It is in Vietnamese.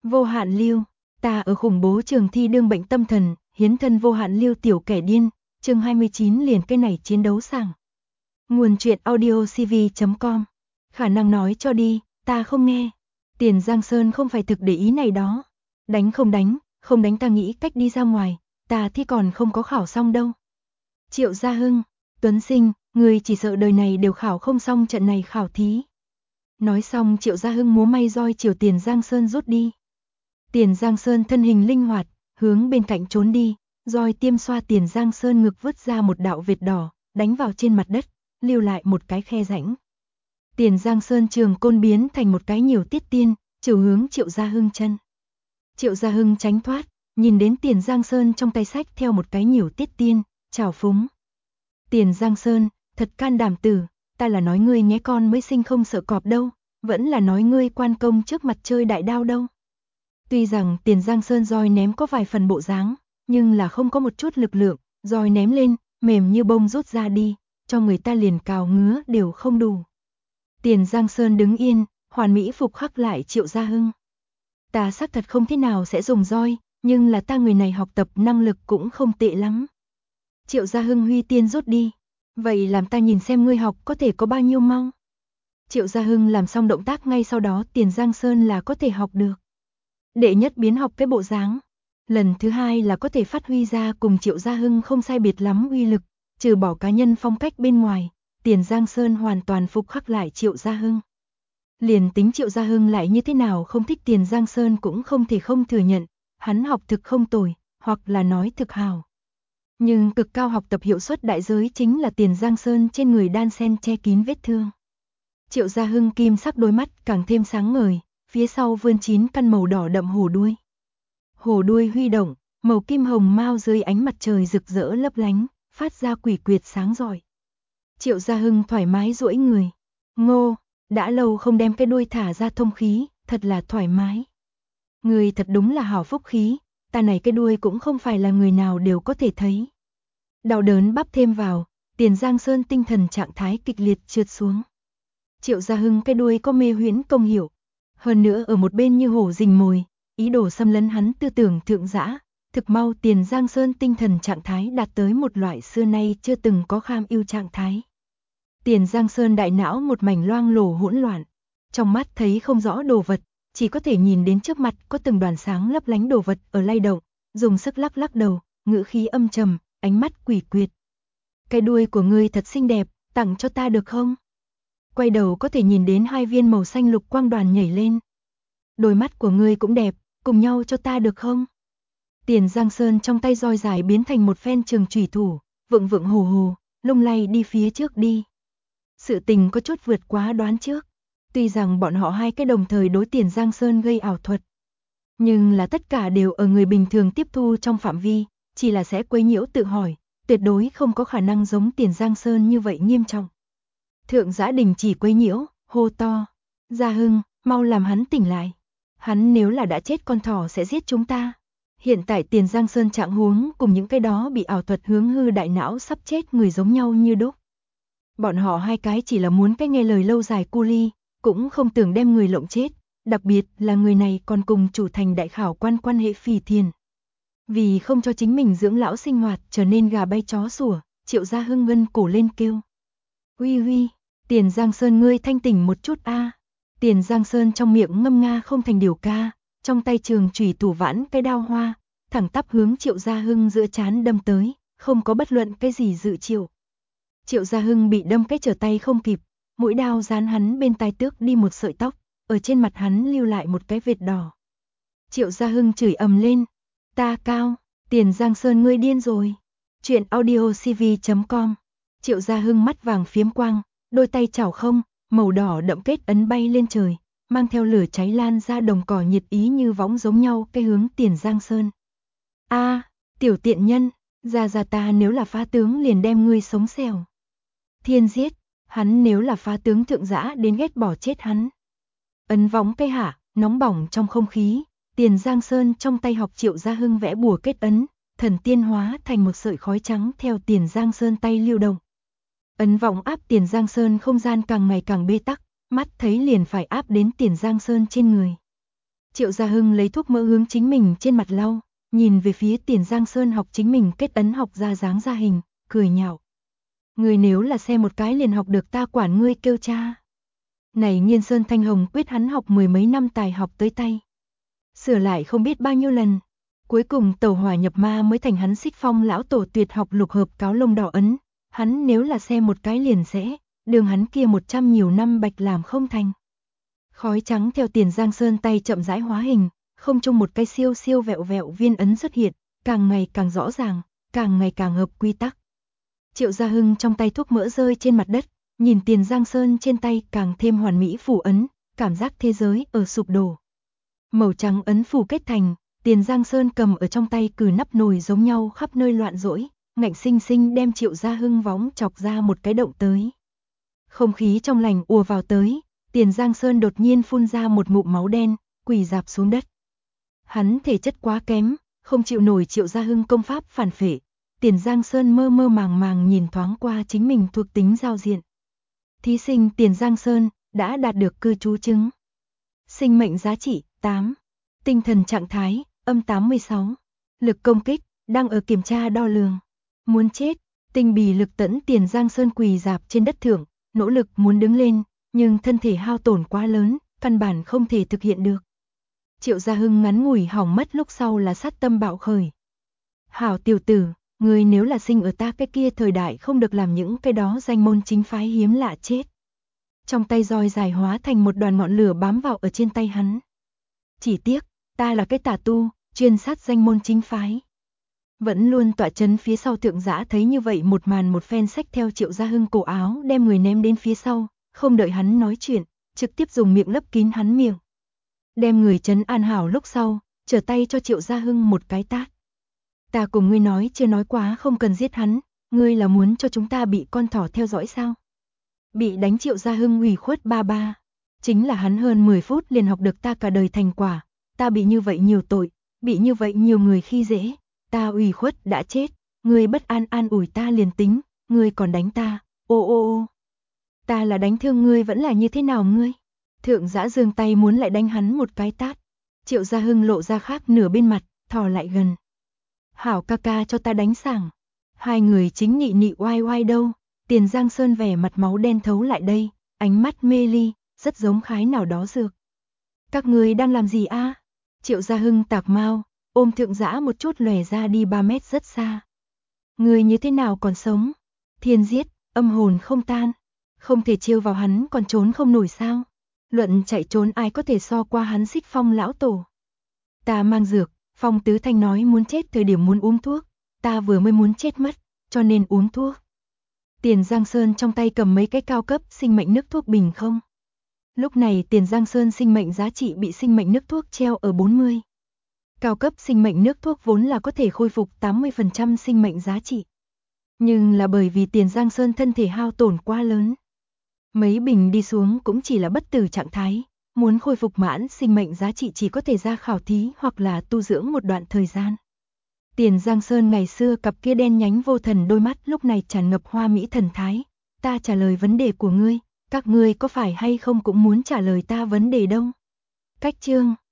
Vô hạn lưu, ta ở khủng bố trường thi đương bệnh tâm thần, hiến thân vô hạn lưu tiểu kẻ điên, chương 29 liền cái này chiến đấu sảng. Nguồn truyện audio cv.com. Khả năng nói cho đi, ta không nghe. Tiền Giang Sơn không phải thực để ý này đó. Đánh, không đánh ta nghĩ cách đi ra ngoài, ta thì còn không có khảo xong đâu. Triệu Gia Hưng, Tuấn Sinh, người chỉ sợ đời này đều khảo không xong trận này khảo thí. Nói xong Triệu Gia Hưng múa may roi chiều Tiền Giang Sơn rút đi. Tiền Giang Sơn thân hình linh hoạt, hướng bên cạnh trốn đi, roi tiêm xoa Tiền Giang Sơn ngực vứt ra một đạo vệt đỏ, đánh vào trên mặt đất, lưu lại một cái khe rãnh. Tiền Giang Sơn trường côn biến thành một cái nhiều tiết tiên, chiều hướng Triệu Gia Hưng chân. Triệu Gia Hưng tránh thoát, nhìn đến Tiền Giang Sơn trong tay sách theo một cái nhiều tiết tiên, chào phúng. Tiền Giang Sơn, thật can đảm tử, ta là nói ngươi nhé con mới sinh không sợ cọp đâu, vẫn là nói ngươi quan công trước mặt chơi đại đao đâu. Tuy rằng Tiền Giang Sơn roi ném có vài phần bộ dáng, nhưng là không có một chút lực lượng, roi ném lên, mềm như bông rút ra đi, cho người ta liền cào ngứa đều không đủ. Tiền Giang Sơn đứng yên, hoàn mỹ phục khắc lại Triệu Gia Hưng. Ta xác thật không thế nào sẽ dùng roi, nhưng là ta người này học tập năng lực cũng không tệ lắm. Triệu Gia Hưng huy tiên rút đi. Vậy làm ta nhìn xem ngươi học có thể có bao nhiêu mau. Triệu Gia Hưng làm xong động tác ngay sau đó Tiền Giang Sơn là có thể học được. Đệ nhất biến học cái bộ dáng. Lần thứ hai là có thể phát huy ra cùng Triệu Gia Hưng không sai biệt lắm uy lực, trừ bỏ cá nhân phong cách bên ngoài, Tiền Giang Sơn hoàn toàn phục khắc lại Triệu Gia Hưng. Liền tính Triệu Gia Hưng lại như thế nào không thích Tiền Giang Sơn cũng không thể không thừa nhận, hắn học thực không tồi, hoặc là nói thực hào. Nhưng cực cao học tập hiệu suất đại giới chính là Tiền Giang Sơn trên người đan sen che kín vết thương. Triệu Gia Hưng kim sắc đôi mắt càng thêm sáng ngời, phía sau vươn 9 căn màu đỏ đậm hổ đuôi. Hổ đuôi huy động, màu kim hồng mao dưới ánh mặt trời rực rỡ lấp lánh, phát ra quỷ quyệt sáng rọi. Triệu Gia Hưng thoải mái duỗi người. Ngô, đã lâu không đem cái đuôi thả ra thông khí, thật là thoải mái. Người thật đúng là hảo phúc khí, ta này cái đuôi cũng không phải là người nào đều có thể thấy. Đau đớn bắp thêm vào, Tiền Giang Sơn tinh thần trạng thái kịch liệt trượt xuống. Triệu Gia Hưng cái đuôi có mê huyễn công hiệu. Hơn nữa ở một bên như hổ rình mồi, ý đồ xâm lấn hắn tư tưởng thượng dã. Thực mau Tiền Giang Sơn tinh thần trạng thái đạt tới một loại xưa nay chưa từng có kham ưu trạng thái. Tiền Giang Sơn đại não một mảnh loang lổ hỗn loạn. Trong mắt thấy không rõ đồ vật, chỉ có thể nhìn đến trước mặt có từng đoàn sáng lấp lánh đồ vật ở lay động, dùng sức lắc lắc đầu, ngữ khí âm trầm, ánh mắt quỷ quyệt. Cái đuôi của ngươi thật xinh đẹp, tặng cho ta được không? Quay đầu có thể nhìn đến 2 viên màu xanh lục quang đoàn nhảy lên. Đôi mắt của ngươi cũng đẹp, cùng nhau cho ta được không? Tiền Giang Sơn trong tay roi dài biến thành một phen trường chủy thủ, vượng vượng hồ hồ, lung lay đi phía trước đi. Sự tình có chút vượt quá đoán trước. Tuy rằng bọn họ hai cái đồng thời đối Tiền Giang Sơn gây ảo thuật, nhưng là tất cả đều ở người bình thường tiếp thu trong phạm vi, chỉ là sẽ quấy nhiễu tự hỏi, tuyệt đối không có khả năng giống Tiền Giang Sơn như vậy nghiêm trọng. Thượng Giã Đình chỉ quấy nhiễu, hô to, Gia Hưng, mau làm hắn tỉnh lại. Hắn nếu là đã chết con thỏ sẽ giết chúng ta. Hiện tại Tiền Giang Sơn trạng huống cùng những cái đó bị ảo thuật hướng hư đại não sắp chết người giống nhau như đúc. Bọn họ hai cái chỉ là muốn cái nghe lời lâu dài cu ly, cũng không tưởng đem người lộng chết, đặc biệt là người này còn cùng chủ thành đại khảo quan hệ phì thiền. Vì không cho chính mình dưỡng lão sinh hoạt trở nên gà bay chó sủa, Triệu Gia Hưng ngân cổ lên kêu. Huy huy, Tiền Giang Sơn ngươi thanh tỉnh một chút a. Tiền Giang Sơn trong miệng ngâm nga không thành điều ca, trong tay trường chủy thủ vãn cái đao hoa, thẳng tắp hướng Triệu Gia Hưng giữa trán đâm tới, không có bất luận cái gì dự triệu. Triệu Gia Hưng bị đâm cái trở tay không kịp, mũi đao dán hắn bên tai tước đi một sợi tóc, ở trên mặt hắn lưu lại một cái vệt đỏ. Triệu Gia Hưng chửi ầm lên, ta cao, Tiền Giang Sơn ngươi điên rồi. Chuyện audio cv.com. Triệu Gia Hưng mắt vàng phiếm quang, đôi tay chảo không, màu đỏ đậm kết ấn bay lên trời, mang theo lửa cháy lan ra đồng cỏ nhiệt ý như võng giống nhau cái hướng Tiền Giang Sơn. A, tiểu tiện nhân, ra ta nếu là phá tướng liền đem ngươi sống xẻo. Thiên giết, hắn nếu là phá tướng thượng dã đến ghét bỏ chết hắn. Ấn võng cây hạ, nóng bỏng trong không khí, Tiền Giang Sơn trong tay học Triệu Gia Hưng vẽ bùa kết ấn, thần tiên hóa thành một sợi khói trắng theo Tiền Giang Sơn tay lưu động. Ấn võng áp Tiền Giang Sơn không gian càng ngày càng bế tắc, mắt thấy liền phải áp đến Tiền Giang Sơn trên người. Triệu Gia Hưng lấy thuốc mỡ hướng chính mình trên mặt lau, nhìn về phía Tiền Giang Sơn học chính mình kết ấn học ra dáng ra hình, cười nhạo. Ngươi nếu là xem một cái liền học được ta quản ngươi kêu cha. Này Nghiên Sơn Thanh Hồng quyết hắn học mười mấy năm tài học tới tay. Sửa lại không biết bao nhiêu lần. Cuối cùng tẩu hỏa nhập ma mới thành hắn Xích Phong lão tổ tuyệt học lục hợp cáo lông đỏ ấn. Hắn nếu là xem một cái liền sẽ, đường hắn kia 100 nhiều năm bạch làm không thành. Khói trắng theo Tiền Giang Sơn tay chậm rãi hóa hình, không chung một cái siêu siêu vẹo vẹo viên ấn xuất hiện, càng ngày càng rõ ràng, càng ngày càng hợp quy tắc. Triệu Gia Hưng trong tay thuốc mỡ rơi trên mặt đất, nhìn Tiền Giang Sơn trên tay càng thêm hoàn mỹ phủ ấn, cảm giác thế giới ở sụp đổ. Màu trắng ấn phủ kết thành, Tiền Giang Sơn cầm ở trong tay cử nắp nồi giống nhau khắp nơi loạn rỗi, ngạnh sinh sinh đem Triệu Gia Hưng vóng chọc ra một cái động tới. Không khí trong lành ùa vào tới, Tiền Giang Sơn đột nhiên phun ra một ngụm máu đen, quỳ rạp xuống đất. Hắn thể chất quá kém, không chịu nổi Triệu Gia Hưng công pháp phản phệ. Tiền Giang Sơn mơ mơ màng màng nhìn thoáng qua chính mình thuộc tính giao diện. Thí sinh Tiền Giang Sơn đã đạt được cư trú chứng. Sinh mệnh giá trị 8. Tinh thần trạng thái âm 86. Lực công kích đang ở kiểm tra đo lường. Muốn chết, tinh bì lực tẫn Tiền Giang Sơn quỳ rạp trên đất thượng, nỗ lực muốn đứng lên, nhưng thân thể hao tổn quá lớn, căn bản không thể thực hiện được. Triệu Gia Hưng ngắn ngủi hỏng mất lúc sau là sát tâm bạo khởi. Hảo tiểu tử, ngươi nếu là sinh ở ta cái kia thời đại không được làm những cái đó danh môn chính phái hiếm lạ chết. Trong tay roi dài hóa thành một đoàn ngọn lửa bám vào ở trên tay hắn. Chỉ tiếc, ta là cái tà tu, chuyên sát danh môn chính phái. Vẫn luôn tọa chấn phía sau thượng giã thấy như vậy một màn một phen xách theo Triệu Gia Hưng cổ áo đem người ném đến phía sau, không đợi hắn nói chuyện, trực tiếp dùng miệng lấp kín hắn miệng. Đem người trấn an hảo lúc sau, trở tay cho Triệu Gia Hưng một cái tát. Ta cùng ngươi nói chưa nói quá không cần giết hắn, ngươi là muốn cho chúng ta bị con thỏ theo dõi sao? Bị đánh Triệu Gia Hưng ủy khuất ba ba. Chính là hắn hơn 10 phút liền học được ta cả đời thành quả, ta bị như vậy nhiều tội, bị như vậy nhiều người khi dễ, ta ủy khuất đã chết, ngươi bất an an ủi ta liền tính, ngươi còn đánh ta, ô ô ô. Ta là đánh thương ngươi vẫn là như thế nào ngươi? Thượng giã giương tay muốn lại đánh hắn một cái tát. Triệu Gia Hưng lộ ra khác nửa bên mặt, thò lại gần. Hảo ca ca cho ta đánh sảng. Hai người chính nhị nị oai oai đâu. Tiền Giang Sơn vẻ mặt máu đen thấu lại đây, ánh mắt mê ly, rất giống khái nào đó dược. Các người đang làm gì a? Triệu Gia Hưng tạc mau, ôm thượng giã một chút lòe ra đi 3 mét rất xa. Người như thế nào còn sống? Thiên giết, âm hồn không tan. Không thể trêu vào hắn còn trốn không nổi sao? Luận chạy trốn ai có thể so qua hắn Xích Phong lão tổ. Ta mang dược, Phong Tứ Thanh nói muốn chết thời điểm muốn uống thuốc, ta vừa mới muốn chết mất, cho nên uống thuốc. Tiền Giang Sơn trong tay cầm mấy cái cao cấp sinh mệnh nước thuốc bình không. Lúc này Tiền Giang Sơn sinh mệnh giá trị bị sinh mệnh nước thuốc treo ở 40. Cao cấp sinh mệnh nước thuốc vốn là có thể khôi phục 80% sinh mệnh giá trị. Nhưng là bởi vì Tiền Giang Sơn thân thể hao tổn quá lớn. Mấy bình đi xuống cũng chỉ là bất tử trạng thái, muốn khôi phục mãn sinh mệnh giá trị chỉ có thể ra khảo thí hoặc là tu dưỡng một đoạn thời gian. Tiền Giang Sơn ngày xưa cặp kia đen nhánh vô thần đôi mắt lúc này tràn ngập hoa mỹ thần thái. Ta trả lời vấn đề của ngươi, các ngươi có phải hay không cũng muốn trả lời ta vấn đề đâu. Cách chương